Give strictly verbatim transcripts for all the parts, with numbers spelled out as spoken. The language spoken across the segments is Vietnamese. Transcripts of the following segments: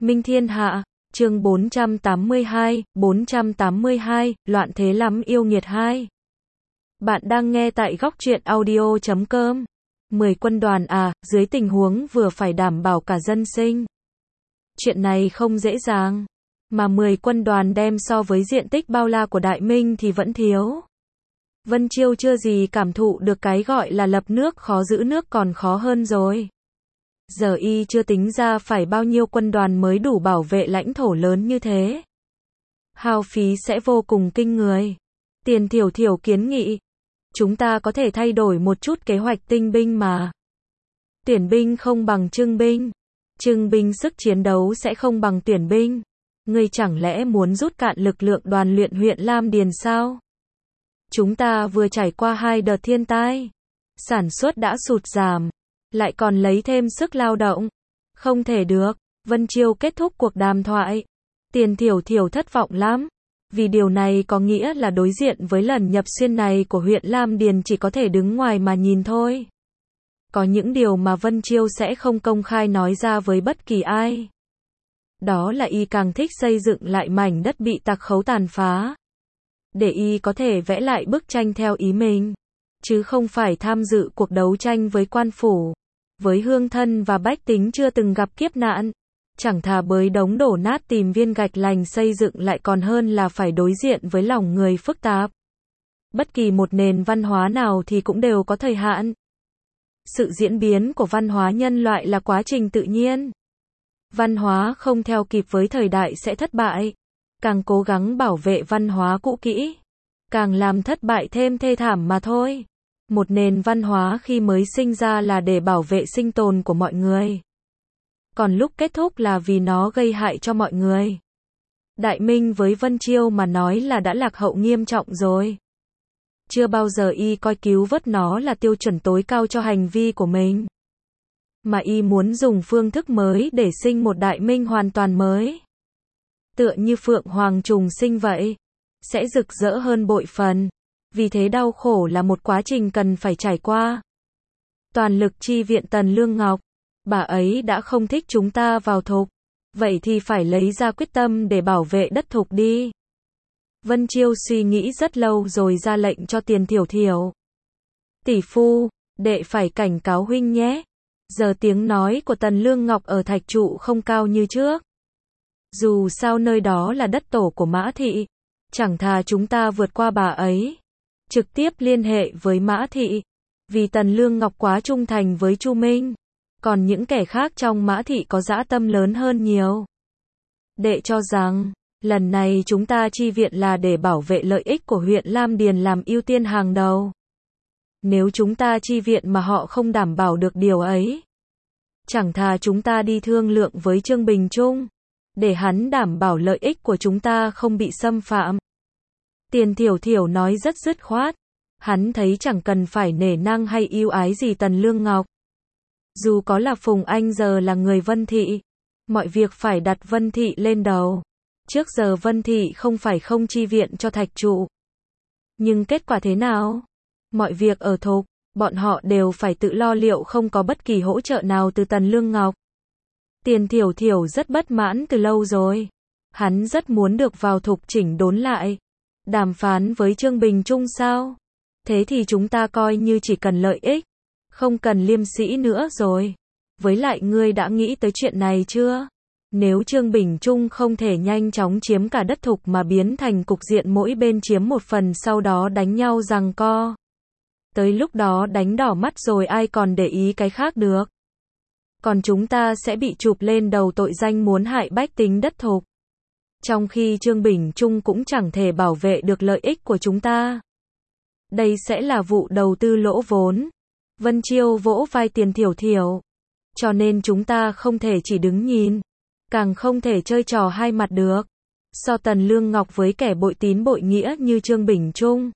Minh Thiên Hạ, chương bốn trăm tám mươi hai, bốn trăm tám mươi hai, loạn thế lắm yêu nghiệt hai. Bạn đang nghe tại góc truyện audio chấm com. mười quân đoàn à, dưới tình huống vừa phải đảm bảo cả dân sinh. Chuyện này không dễ dàng. Mà mười quân đoàn đem so với diện tích bao la của Đại Minh thì vẫn thiếu. Vân Chiêu chưa gì cảm thụ được cái gọi là lập nước khó giữ nước còn khó hơn rồi. Giờ y chưa tính ra phải bao nhiêu quân đoàn mới đủ bảo vệ lãnh thổ lớn như thế. Hao phí sẽ vô cùng kinh người. Tiền Thiểu Thiểu kiến nghị. Chúng ta có thể thay đổi một chút kế hoạch tinh binh mà. Tuyển binh không bằng trưng binh. Trưng binh sức chiến đấu sẽ không bằng tuyển binh. Ngươi chẳng lẽ muốn rút cạn lực lượng đoàn luyện huyện Lam Điền sao? Chúng ta vừa trải qua hai đợt thiên tai. Sản xuất đã sụt giảm. Lại còn lấy thêm sức lao động. Không thể được. Vân Chiêu kết thúc cuộc đàm thoại. Tiền Thiểu Thiểu thất vọng lắm. Vì điều này có nghĩa là đối diện với lần nhập xuyên này của huyện Lam Điền chỉ có thể đứng ngoài mà nhìn thôi. Có những điều mà Vân Chiêu sẽ không công khai nói ra với bất kỳ ai. Đó là y càng thích xây dựng lại mảnh đất bị tặc khấu tàn phá. Để y có thể vẽ lại bức tranh theo ý mình. Chứ không phải tham dự cuộc đấu tranh với quan phủ. Với hương thân và bách tính chưa từng gặp kiếp nạn. Chẳng thà bới đống đổ nát tìm viên gạch lành xây dựng lại còn hơn là phải đối diện với lòng người phức tạp. Bất kỳ một nền văn hóa nào thì cũng đều có thời hạn. Sự diễn biến của văn hóa nhân loại là quá trình tự nhiên. Văn hóa không theo kịp với thời đại sẽ thất bại. Càng cố gắng bảo vệ văn hóa cũ kỹ, càng làm thất bại thêm thê thảm mà thôi. Một nền văn hóa khi mới sinh ra là để bảo vệ sinh tồn của mọi người. Còn lúc kết thúc là vì nó gây hại cho mọi người. Đại Minh với Vân Chiêu mà nói là đã lạc hậu nghiêm trọng rồi. Chưa bao giờ y coi cứu vớt nó là tiêu chuẩn tối cao cho hành vi của mình. Mà y muốn dùng phương thức mới để sinh một Đại Minh hoàn toàn mới. Tựa như phượng hoàng trùng sinh vậy. Sẽ rực rỡ hơn bội phần. Vì thế đau khổ là một quá trình cần phải trải qua. Toàn lực chi viện Tần Lương Ngọc. Bà ấy đã không thích chúng ta vào thục. Vậy thì phải lấy ra quyết tâm để bảo vệ đất thục đi. Vân Chiêu suy nghĩ rất lâu rồi ra lệnh cho Tiền Thiểu Thiểu. Tỷ phu, đệ phải cảnh cáo huynh nhé. Giờ tiếng nói của Tần Lương Ngọc ở Thạch Trụ không cao như trước. Dù sao nơi đó là đất tổ của Mã Thị. Chẳng thà chúng ta vượt qua bà ấy. Trực tiếp liên hệ với Mã Thị. Vì Tần Lương Ngọc quá trung thành với Chu Minh. Còn những kẻ khác trong Mã Thị có dã tâm lớn hơn nhiều. Đệ cho rằng, lần này chúng ta chi viện là để bảo vệ lợi ích của huyện Lam Điền làm ưu tiên hàng đầu. Nếu chúng ta chi viện mà họ không đảm bảo được điều ấy. Chẳng thà chúng ta đi thương lượng với Trương Bình Trung. Để hắn đảm bảo lợi ích của chúng ta không bị xâm phạm. Tiền Thiểu Thiểu nói rất dứt khoát. Hắn thấy chẳng cần phải nể nang hay yêu ái gì Tần Lương Ngọc. Dù có là Phùng Anh giờ là người Vân Thị. Mọi việc phải đặt Vân Thị lên đầu. Trước giờ Vân Thị không phải không chi viện cho Thạch Trụ. Nhưng kết quả thế nào? Mọi việc ở thục, bọn họ đều phải tự lo liệu không có bất kỳ hỗ trợ nào từ Tần Lương Ngọc. Tiền Thiểu Thiểu rất bất mãn từ lâu rồi. Hắn rất muốn được vào thục chỉnh đốn lại. Đàm phán với Trương Bình Trung sao? Thế thì chúng ta coi như chỉ cần lợi ích. Không cần liêm sĩ nữa rồi. Với lại ngươi đã nghĩ tới chuyện này chưa? Nếu Trương Bình Trung không thể nhanh chóng chiếm cả đất thục mà biến thành cục diện mỗi bên chiếm một phần sau đó đánh nhau giằng co. Tới lúc đó đánh đỏ mắt rồi ai còn để ý cái khác được. Còn chúng ta sẽ bị chụp lên đầu tội danh muốn hại bách tính đất thục. Trong khi Trương Bình Trung cũng chẳng thể bảo vệ được lợi ích của chúng ta. Đây sẽ là vụ đầu tư lỗ vốn. Vân Chiêu vỗ vai Tiền Thiểu Thiểu. Cho nên chúng ta không thể chỉ đứng nhìn. Càng không thể chơi trò hai mặt được. So Tần Lương Ngọc với kẻ bội tín bội nghĩa như Trương Bình Trung.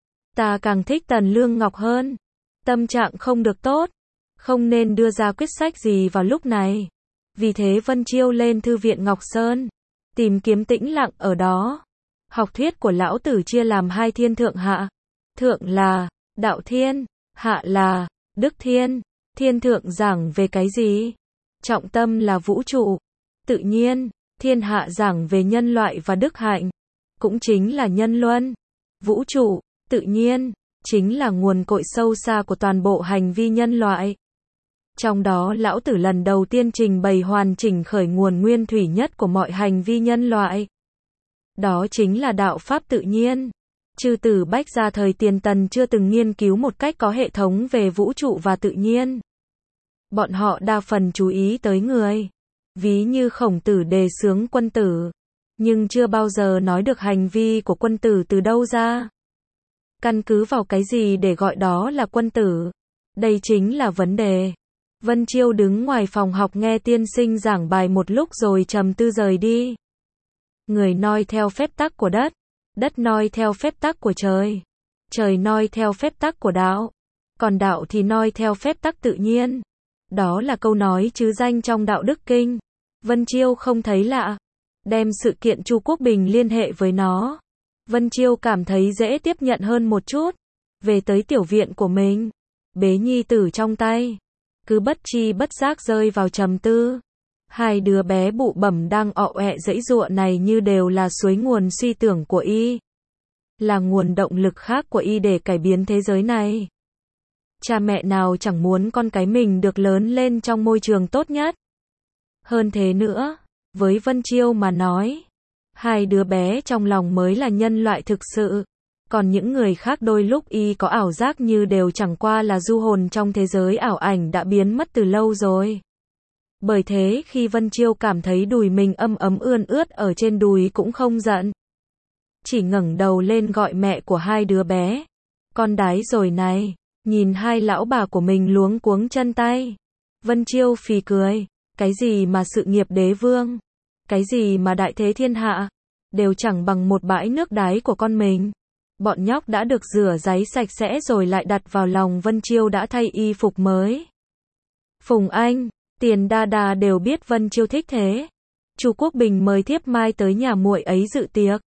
Ta càng thích Tần Lương Ngọc hơn. Tâm trạng không được tốt. Không nên đưa ra quyết sách gì vào lúc này. Vì thế Vân Chiêu lên thư viện Ngọc Sơn. Tìm kiếm tĩnh lặng ở đó. Học thuyết của lão tử chia làm hai thiên thượng hạ. Thượng là đạo thiên, hạ là đức thiên. Thiên thượng giảng về cái gì? Trọng tâm là vũ trụ. tự nhiên, thiên hạ giảng về nhân loại và đức hạnh, cũng chính là nhân luân. Vũ trụ, tự nhiên, chính là nguồn cội sâu xa của toàn bộ hành vi nhân loại. Trong đó lão tử lần đầu tiên trình bày hoàn chỉnh khởi nguồn nguyên thủy nhất của mọi hành vi nhân loại. Đó chính là đạo pháp tự nhiên. Chư tử Bách gia thời tiền Tần chưa từng nghiên cứu một cách có hệ thống về vũ trụ và tự nhiên. Bọn họ đa phần chú ý tới người. Ví như Khổng Tử đề xướng quân tử, nhưng chưa bao giờ nói được hành vi của quân tử từ đâu ra. Căn cứ vào cái gì để gọi đó là quân tử? Đây chính là vấn đề. Vân Chiêu đứng ngoài phòng học nghe tiên sinh giảng bài một lúc rồi trầm tư rời đi. Người noi theo phép tắc của đất, đất noi theo phép tắc của trời, trời noi theo phép tắc của đạo, còn đạo thì noi theo phép tắc tự nhiên. Đó là câu nói chứ danh trong Đạo Đức Kinh. Vân Chiêu không thấy lạ, đem sự kiện Chu Quốc Bình liên hệ với nó. Vân Chiêu cảm thấy dễ tiếp nhận hơn một chút. Về tới tiểu viện của mình, bế nhi tử trong tay, cứ bất chi bất giác rơi vào trầm tư. Hai đứa bé bụ bẩm đang ọ ẹ giãy giụa này như đều là suối nguồn suy tưởng của y, là nguồn động lực khác của y để cải biến thế giới này. Cha mẹ nào chẳng muốn con cái mình được lớn lên trong môi trường tốt nhất. Hơn thế nữa, với Vân Chiêu mà nói, hai đứa bé trong lòng mới là nhân loại thực sự. Còn những người khác đôi lúc y có ảo giác như đều chẳng qua là du hồn trong thế giới ảo ảnh đã biến mất từ lâu rồi. Bởi thế khi Vân Chiêu cảm thấy đùi mình ấm ấm ươn ướt ở trên đùi cũng không giận. Chỉ ngẩng đầu lên gọi mẹ của hai đứa bé. Con đái rồi này, nhìn hai lão bà của mình luống cuống chân tay. Vân Chiêu phì cười, cái gì mà sự nghiệp đế vương, cái gì mà đại thế thiên hạ, đều chẳng bằng một bãi nước đái của con mình. Bọn nhóc đã được rửa ráy sạch sẽ rồi lại đặt vào lòng Vân Chiêu đã thay y phục mới. Phùng Anh, Tiền Đa Đa đều biết Vân Chiêu thích thế. Chu Quốc Bình mời thiếp mai tới nhà muội ấy dự tiệc.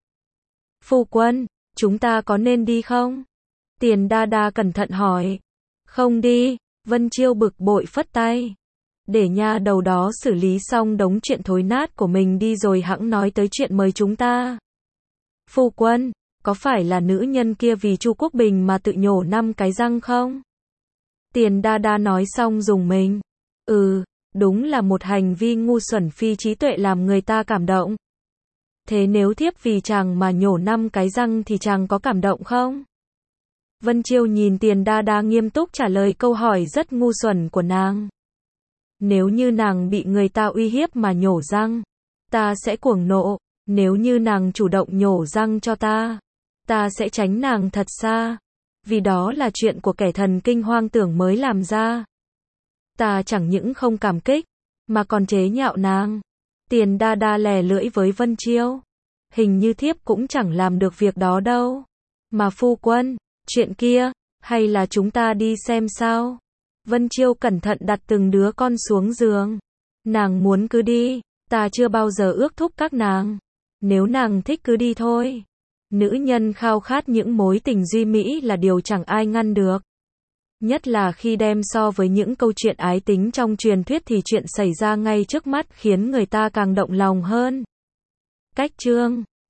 Phu quân, chúng ta có nên đi không? Tiền Đa Đa cẩn thận hỏi. Không đi, Vân Chiêu bực bội phất tay. Để nha đầu đó xử lý xong đống chuyện thối nát của mình đi rồi hẵng nói tới chuyện mời chúng ta. Phu quân, có phải là nữ nhân kia vì Chu Quốc Bình mà tự nhổ năm cái răng không? Tiền Đa Đa nói xong dùng mình. Ừ, đúng là một hành vi ngu xuẩn phi trí tuệ làm người ta cảm động. Thế nếu thiếp vì chàng mà nhổ năm cái răng thì chàng có cảm động không? Vân Chiêu nhìn Tiền Đa Đa nghiêm túc trả lời câu hỏi rất ngu xuẩn của nàng. Nếu như nàng bị người ta uy hiếp mà nhổ răng, ta sẽ cuồng nộ. Nếu như nàng chủ động nhổ răng cho ta, ta sẽ tránh nàng thật xa. Vì đó là chuyện của kẻ thần kinh hoang tưởng mới làm ra. Ta chẳng những không cảm kích, mà còn chế nhạo nàng. Tiền Đa Đa lè lưỡi với Vân Chiêu. Hình như thiếp cũng chẳng làm được việc đó đâu. Mà phu quân, chuyện kia, hay là chúng ta đi xem sao? Vân Chiêu cẩn thận đặt từng đứa con xuống giường. Nàng muốn cứ đi, ta chưa bao giờ ước thúc các nàng. Nếu nàng thích cứ đi thôi. Nữ nhân khao khát những mối tình duy mỹ là điều chẳng ai ngăn được. Nhất là khi đem so với những câu chuyện ái tính trong truyền thuyết thì chuyện xảy ra ngay trước mắt khiến người ta càng động lòng hơn. Cách chương